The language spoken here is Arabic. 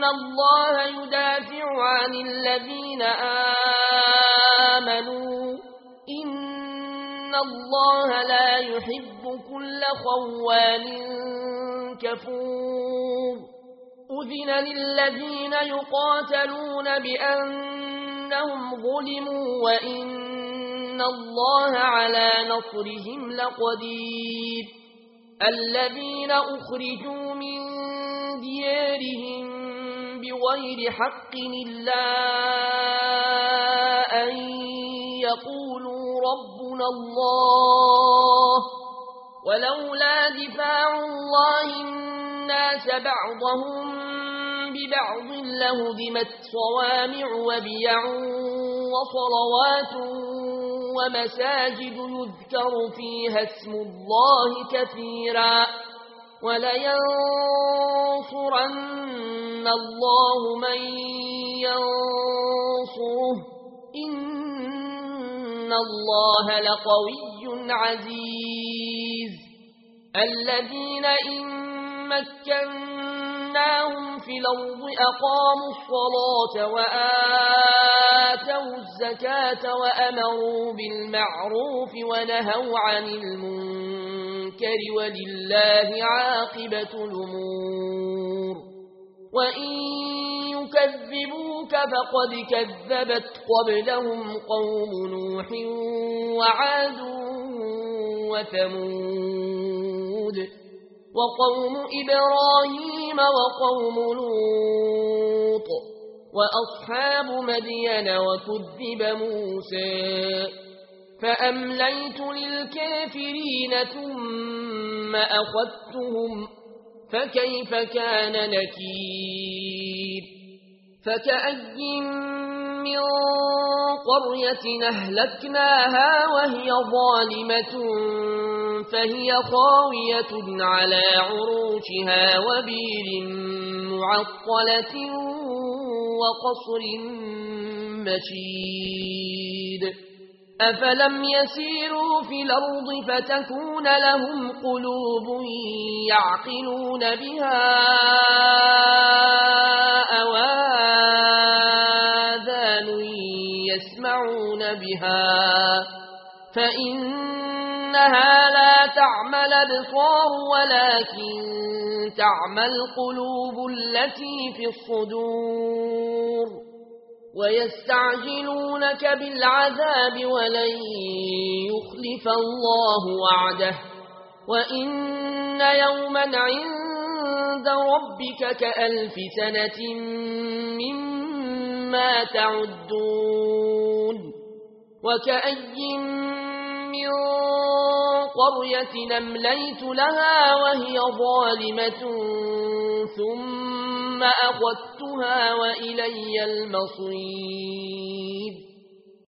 الله يدافع عن الذين آمنوا إن الله لا يحب كل خوان كفور أذن للذين يقاتلون بأنهم ظلموا وإن الله على نصرهم لقدير الذين أخرجوا من ديارهم بغير حق إلا أن يقولوا ربنا الله ولولا دفاع الله الناس بعضهم ببعض لهدمت صوامع وبيع وصلوات ومساجد يذكر فيها اسم الله كثيرا ولينصرن الله من ينصره إن الله لقوي عزيز الذين إن مكناهم في الأرض أقاموا الصلاة وآتوا الزكاة وأمروا بالمعروف ونهوا عن المنكر ولله عاقبة الأمور وإن يكذبوك فقد كذبت قبلهم قوم نوح وعاد وثمود وقوم إبراهيم وقوم لوط وأصحاب مدين وكذب موسى فأمليت للكافرين ثم أخذتهم فكيف كان نكير فكأي من قرية أهلكناها وهي ظالمة فهي خاوية على عروشها وبير معطلة وقصر مشيد أفلم يسيروا في الأرض فتكون لهم قلوب يعقلون بها أو آذان يسمعون بها فإنها لا تعمى الأبصار ولكن تعمى القلوب التي في الصدور ويستعجلونك بالعذاب ولن يخلف الله وعده وإن يوما عند ربك كألف سنة مما تعدون وكأي من قرية أمليت لها وهي ظالمة ثم أخذتها وإلي المصير